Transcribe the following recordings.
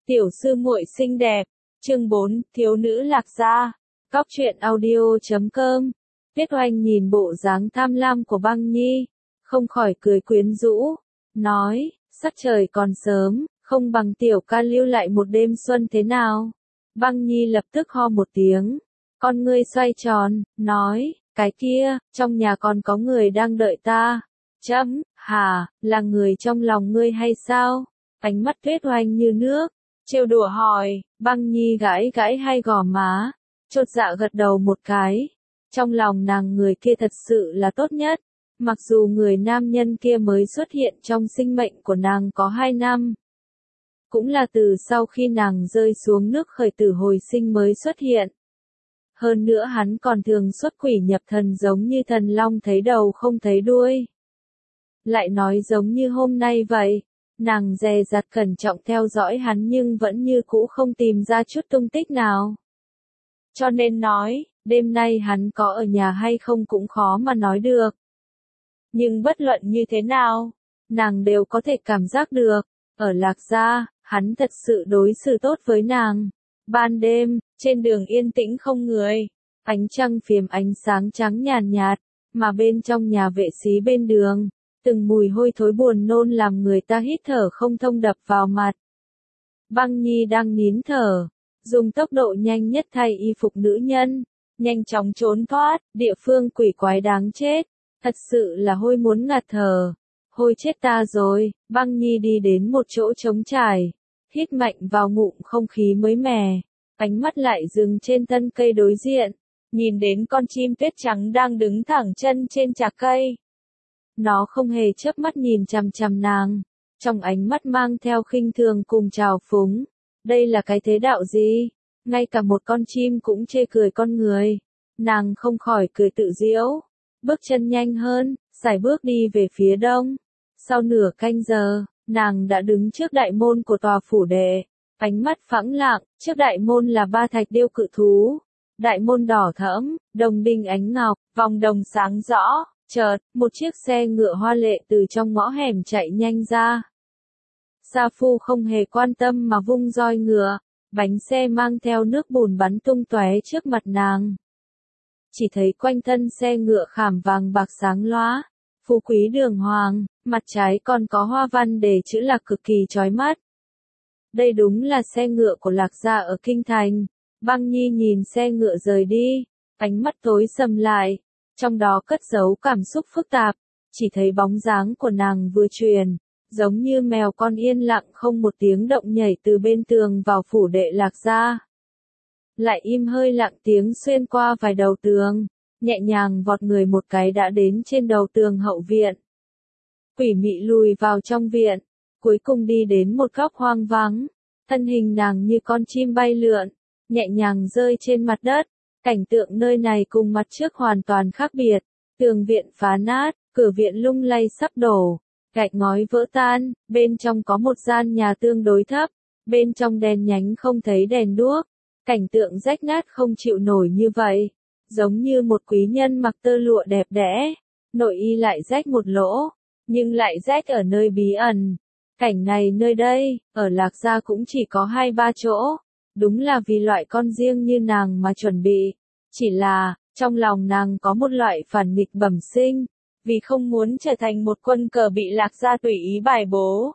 Tiểu sư muội xinh đẹp. Chương 4, thiếu nữ lạc gia. Cóc truyện audio.com. Tuyết Oanh nhìn bộ dáng tham lam của Băng Nhi, không khỏi cười quyến rũ, nói, sắc trời còn sớm, không bằng tiểu ca lưu lại một đêm xuân thế nào. Băng Nhi lập tức ho một tiếng, con ngươi xoay tròn, nói, cái kia, trong nhà còn có người đang đợi ta. Chấm, hả, là người trong lòng ngươi hay sao? Ánh mắt Tuyết Oanh như nước, trêu đùa hỏi. Băng Nhi gãi gãi hai gò má, chột dạ gật đầu một cái. Trong lòng nàng người kia thật sự là tốt nhất, mặc dù người nam nhân kia mới xuất hiện trong sinh mệnh của nàng có 2 năm. Cũng là từ sau khi nàng rơi xuống nước khởi tử hồi sinh mới xuất hiện. Hơn nữa hắn còn thường xuất quỷ nhập thần giống như thần long thấy đầu không thấy đuôi. Lại nói giống như hôm nay vậy, nàng dè dặt cẩn trọng theo dõi hắn nhưng vẫn như cũ không tìm ra chút tung tích nào. Cho nên nói, đêm nay hắn có ở nhà hay không cũng khó mà nói được. Nhưng bất luận như thế nào, nàng đều có thể cảm giác được, ở Lạc Gia, hắn thật sự đối xử tốt với nàng. Ban đêm, trên đường yên tĩnh không người, ánh trăng phiếm ánh sáng trắng nhàn nhạt, mà bên trong nhà vệ xí bên đường, từng mùi hôi thối buồn nôn làm người ta hít thở không thông đập vào mặt. Băng Nhi đang nín thở, dùng tốc độ nhanh nhất thay y phục nữ nhân, nhanh chóng trốn thoát, địa phương quỷ quái đáng chết, thật sự là hôi muốn ngạt thở. Hôi chết ta rồi. Băng Nhi đi đến một chỗ trống trải, hít mạnh vào ngụm không khí mới mẻ, ánh mắt lại dừng trên thân cây đối diện, nhìn đến con chim tuyết trắng đang đứng thẳng chân trên chạc cây. Nó không hề chớp mắt nhìn chằm chằm nàng, trong ánh mắt mang theo khinh thường cùng trào phúng. Đây là cái thế đạo gì? Ngay cả một con chim cũng chê cười con người. Nàng không khỏi cười tự giễu, bước chân nhanh hơn, sải bước đi về phía đông. Sau nửa canh giờ, nàng đã đứng trước đại môn của tòa phủ đệ, ánh mắt phẳng lặng, trước đại môn là 3 thạch điêu cự thú. Đại môn đỏ thẫm, đồng đinh ánh ngọc, vòng đồng sáng rõ, chợt, một chiếc xe ngựa hoa lệ từ trong ngõ hẻm chạy nhanh ra. Sa Phu không hề quan tâm mà vung roi ngựa, bánh xe mang theo nước bùn bắn tung tóe trước mặt nàng. Chỉ thấy quanh thân xe ngựa khảm vàng bạc sáng lóa, phú quý đường hoàng, mặt trái còn có hoa văn đề chữ Lạc cực kỳ chói mắt. Đây đúng là xe ngựa của Lạc gia ở Kinh Thành. Băng Nhi nhìn xe ngựa rời đi, ánh mắt tối sầm lại, trong đó cất giấu cảm xúc phức tạp, chỉ thấy bóng dáng của nàng vừa chuyển, giống như mèo con yên lặng không một tiếng động nhảy từ bên tường vào phủ đệ Lạc gia. Lại im hơi lặng tiếng xuyên qua vài đầu tường, nhẹ nhàng vọt người một cái đã đến trên đầu tường hậu viện. Quỷ mị lùi vào trong viện, cuối cùng đi đến một góc hoang vắng, thân hình nàng như con chim bay lượn, nhẹ nhàng rơi trên mặt đất. Cảnh tượng nơi này cùng mặt trước hoàn toàn khác biệt, tường viện phá nát, cửa viện lung lay sắp đổ, gạch ngói vỡ tan, bên trong có một gian nhà tương đối thấp, bên trong đèn nhánh không thấy đèn đuốc, cảnh tượng rách nát không chịu nổi như vậy, giống như một quý nhân mặc tơ lụa đẹp đẽ, nội y lại rách một lỗ, nhưng lại rách ở nơi bí ẩn. Cảnh này nơi đây, ở Lạc Gia cũng chỉ có 2-3 chỗ. Đúng là vì loại con riêng như nàng mà chuẩn bị. Chỉ là, trong lòng nàng có một loại phản nghịch bẩm sinh, vì không muốn trở thành một quân cờ bị Lạc gia tùy ý bài bố.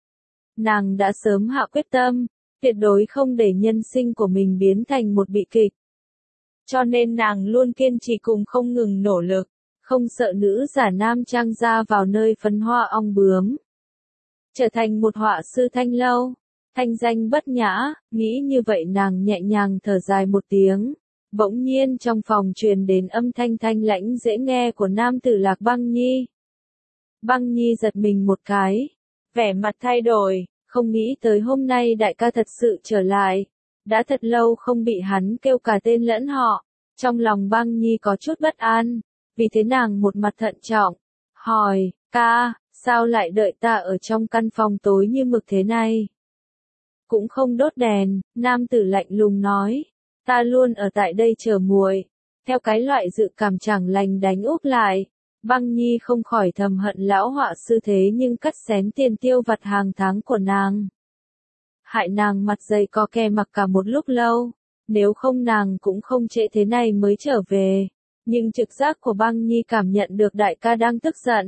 Nàng đã sớm hạ quyết tâm, tuyệt đối không để nhân sinh của mình biến thành một bi kịch. Cho nên nàng luôn kiên trì cùng không ngừng nỗ lực, không sợ nữ giả nam trang ra vào nơi phấn hoa ong bướm. Trở thành một họa sư thanh lâu. Thanh danh bất nhã, nghĩ như vậy nàng nhẹ nhàng thở dài một tiếng. Bỗng nhiên trong phòng truyền đến âm thanh thanh lãnh dễ nghe của nam tử Lạc Băng Nhi. Băng Nhi giật mình một cái, vẻ mặt thay đổi, không nghĩ tới hôm nay đại ca thật sự trở lại. Đã thật lâu không bị hắn kêu cả tên lẫn họ. Trong lòng Băng Nhi có chút bất an, vì thế nàng một mặt thận trọng, hỏi, ca, sao lại đợi ta ở trong căn phòng tối như mực thế này? Cũng không đốt đèn, nam tử lạnh lùng nói, ta luôn ở tại đây chờ muội. Theo cái loại dự cảm chẳng lành đánh úp lại, Băng Nhi không khỏi thầm hận lão họa sư thế nhưng cắt xén tiền tiêu vặt hàng tháng của nàng. hại nàng mặt dày có kè mặc cả một lúc lâu, nếu không nàng cũng không trễ thế này mới trở về. Nhưng trực giác của Băng Nhi cảm nhận được đại ca đang tức giận.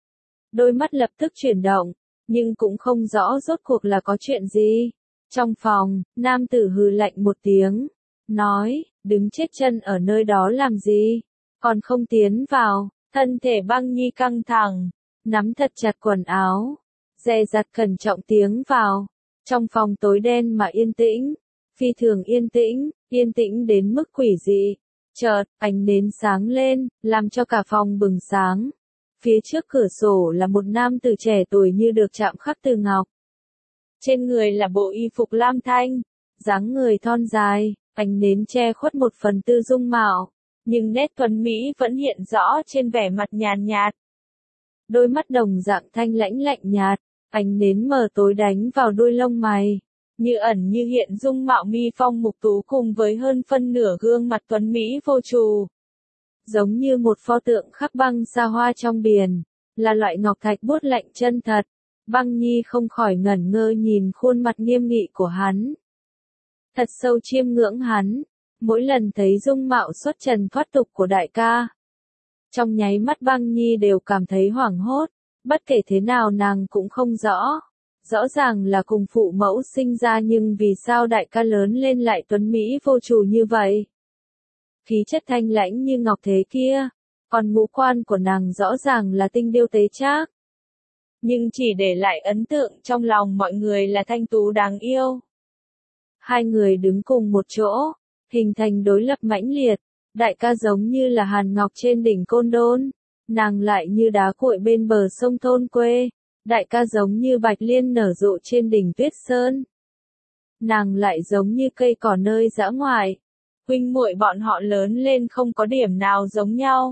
Đôi mắt lập tức chuyển động, nhưng cũng không rõ rốt cuộc là có chuyện gì. Trong phòng, nam tử hừ lạnh một tiếng, nói, đứng chết chân ở nơi đó làm gì, còn không tiến vào. Thân thể Băng Nhi căng thẳng, nắm thật chặt quần áo, dè dặt cẩn trọng tiến vào. Trong phòng tối đen mà yên tĩnh, phi thường yên tĩnh đến mức quỷ dị. Chợt, ánh nến sáng lên, làm cho cả phòng bừng sáng. Phía trước cửa sổ là một nam tử trẻ tuổi như được chạm khắc từ ngọc. Trên người là bộ y phục lam thanh, dáng người thon dài, ánh nến che khuất một phần tư dung mạo, nhưng nét tuấn mỹ vẫn hiện rõ trên vẻ mặt nhàn nhạt. Đôi mắt đồng dạng thanh lãnh lạnh nhạt, ánh nến mờ tối đánh vào đôi lông mày, như ẩn như hiện dung mạo mi phong mục tú cùng với hơn phân nửa gương mặt tuấn mỹ vô trù. Giống như một pho tượng khắc băng xa hoa trong biển, là loại ngọc thạch buốt lạnh chân thật. Băng Nhi không khỏi ngẩn ngơ nhìn khuôn mặt nghiêm nghị của hắn. Thật sâu chiêm ngưỡng hắn, mỗi lần thấy dung mạo xuất trần thoát tục của đại ca. Trong nháy mắt Băng Nhi đều cảm thấy hoảng hốt, bất kể thế nào nàng cũng không rõ. Rõ ràng là cùng phụ mẫu sinh ra nhưng vì sao đại ca lớn lên lại tuấn mỹ vô trù như vậy? Khí chất thanh lãnh như ngọc thế kia, còn ngũ quan của nàng rõ ràng là tinh điêu tế trác. Nhưng chỉ để lại ấn tượng trong lòng mọi người là thanh tú đáng yêu. Hai người đứng cùng một chỗ, hình thành đối lập mãnh liệt, đại ca giống như là hàn ngọc trên đỉnh Côn Đôn, nàng lại như đá cuội bên bờ sông thôn quê, đại ca giống như bạch liên nở rộ trên đỉnh Tuyết Sơn. Nàng lại giống như cây cỏ nơi dã ngoại. Huynh muội bọn họ lớn lên không có điểm nào giống nhau.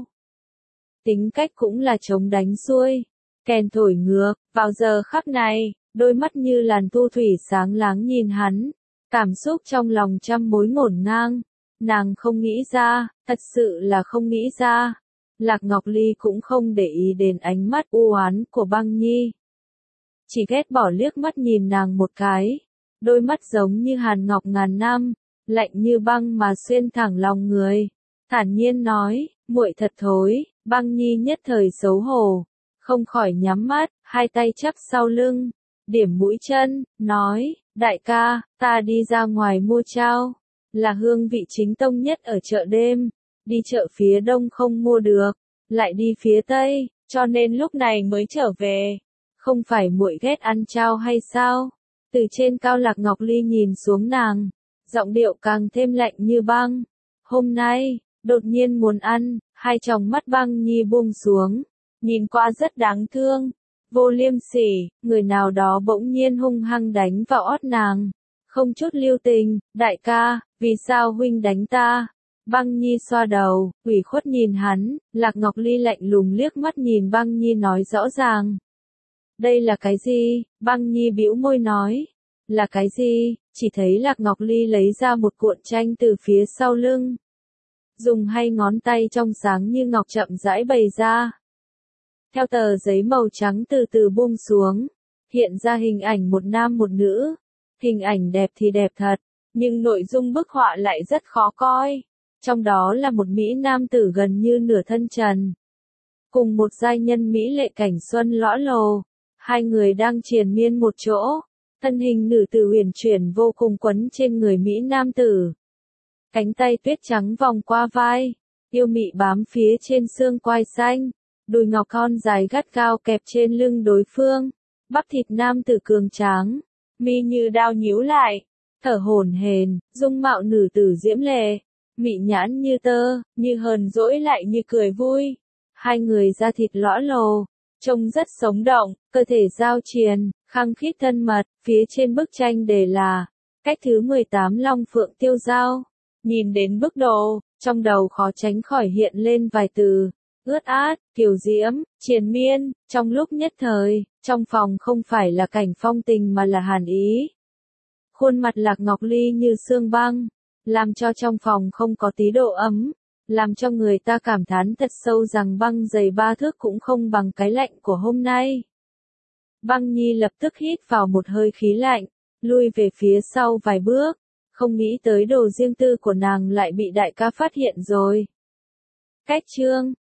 Tính cách cũng là chống đánh xuôi, kèn thổi ngược, vào giờ khắc này, đôi mắt như làn thu thủy sáng láng nhìn hắn, cảm xúc trong lòng trăm mối ngổn ngang, nàng không nghĩ ra, thật sự là không nghĩ ra. Lạc Ngọc Ly cũng không để ý đến ánh mắt u oán của Băng Nhi. Chỉ ghét bỏ liếc mắt nhìn nàng một cái, đôi mắt giống như hàn ngọc ngàn năm, lạnh như băng mà xuyên thẳng lòng người. Thản nhiên nói, muội thật thối. Băng Nhi nhất thời xấu hổ, không khỏi nhắm mắt, hai tay chắp sau lưng, điểm mũi chân, nói, đại ca, ta đi ra ngoài mua trao, là hương vị chính tông nhất ở chợ đêm, đi chợ phía đông không mua được, lại đi phía tây, cho nên lúc này mới trở về. Không phải muội ghét ăn trao hay sao? Từ trên cao Lạc Ngọc Ly nhìn xuống nàng, giọng điệu càng thêm lạnh như băng. Hôm nay, đột nhiên muốn ăn, hai tròng mắt Băng Nhi buông xuống, nhìn qua rất đáng thương, vô liêm sỉ, người nào đó bỗng nhiên hung hăng đánh vào ót nàng, không chút lưu tình, đại ca, vì sao huynh đánh ta? Băng Nhi xoa đầu, ủy khuất nhìn hắn, Lạc Ngọc Ly lạnh lùng liếc mắt nhìn Băng Nhi nói rõ ràng. Đây là cái gì? Băng Nhi bĩu môi nói. Là cái gì? Chỉ thấy Lạc Ngọc Ly lấy ra một cuộn tranh từ phía sau lưng. Dùng hai ngón tay trong sáng như ngọc chậm rãi bày ra. Theo tờ giấy màu trắng từ từ buông xuống, hiện ra hình ảnh một nam một nữ. Hình ảnh đẹp thì đẹp thật, nhưng nội dung bức họa lại rất khó coi. Trong đó là một mỹ nam tử gần như nửa thân trần, cùng một giai nhân mỹ lệ cảnh xuân lõa lồ. Hai người đang triền miên một chỗ, thân hình nữ tử huyền chuyển vô cùng quấn trên người mỹ nam tử. Cánh tay tuyết trắng vòng qua vai, yêu mị bám phía trên xương quai xanh, đùi ngọc thon dài gắt gao kẹp trên lưng đối phương. Bắp thịt nam tử cường tráng, mi như đao nhíu lại, thở hổn hển, dung mạo nữ tử diễm lệ, mị nhãn như tơ, như hờn dỗi lại như cười vui. Hai người da thịt lõa lồ, trông rất sống động, cơ thể giao triền, khăng khít thân mật, phía trên bức tranh đề là cách thứ 18 Long Phượng Tiêu Giao. Nhìn đến bức đồ, trong đầu khó tránh khỏi hiện lên vài từ, ướt át, kiều diễm, triền miên. Trong lúc nhất thời, trong phòng không phải là cảnh phong tình mà là hàn ý. Khuôn mặt Lạc Ngọc Ly như xương băng, làm cho trong phòng không có tí độ ấm, làm cho người ta cảm thán thật sâu rằng băng dày 3 thước cũng không bằng cái lạnh của hôm nay. Băng Nhi lập tức hít vào một hơi khí lạnh, lui về phía sau vài bước, không nghĩ tới đồ riêng tư của nàng lại bị đại ca phát hiện rồi. Cách chương